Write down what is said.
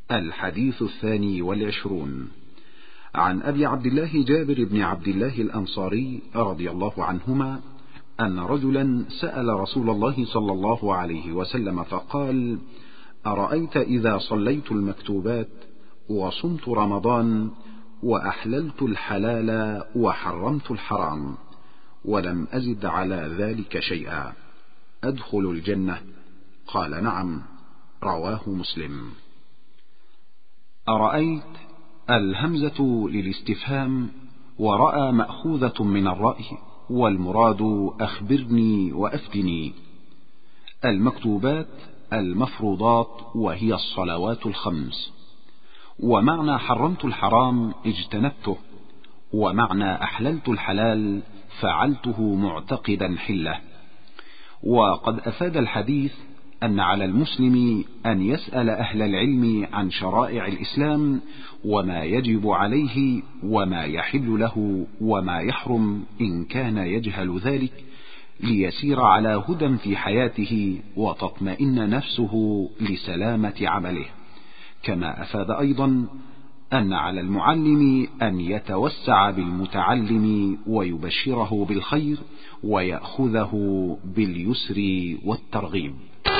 الحديث 22 عن أبي عبد الله جابر بن عبد الله الأنصاري رضي الله عنهما أن رجلا سأل رسول الله صلى الله عليه وسلم فقال: أرأيت إذا صليت المكتوبات وصمت رمضان وأحللت الحلال وحرمت الحرام ولم أزد على ذلك شيئا أدخل الجنة؟ قال: نعم. رواه مسلم. أرأيت الهمزة للاستفهام، ورأى مأخوذة من الرأي، والمراد أخبرني وأفتني. المكتوبات المفروضات وهي الصلوات الخمس، ومعنى حرمت الحرام اجتنبته، ومعنى أحللت الحلال فعلته معتقدا حله. وقد أفاد الحديث أن على المسلم أن يسأل أهل العلم عن شرائع الإسلام وما يجب عليه وما يحل له وما يحرم إن كان يجهل ذلك، ليسير على هدى في حياته وتطمئن نفسه لسلامة عمله. كما أفاد أيضا أن على المعلم أن يتوسع بالمتعلم ويبشره بالخير ويأخذه باليسر والترغيب.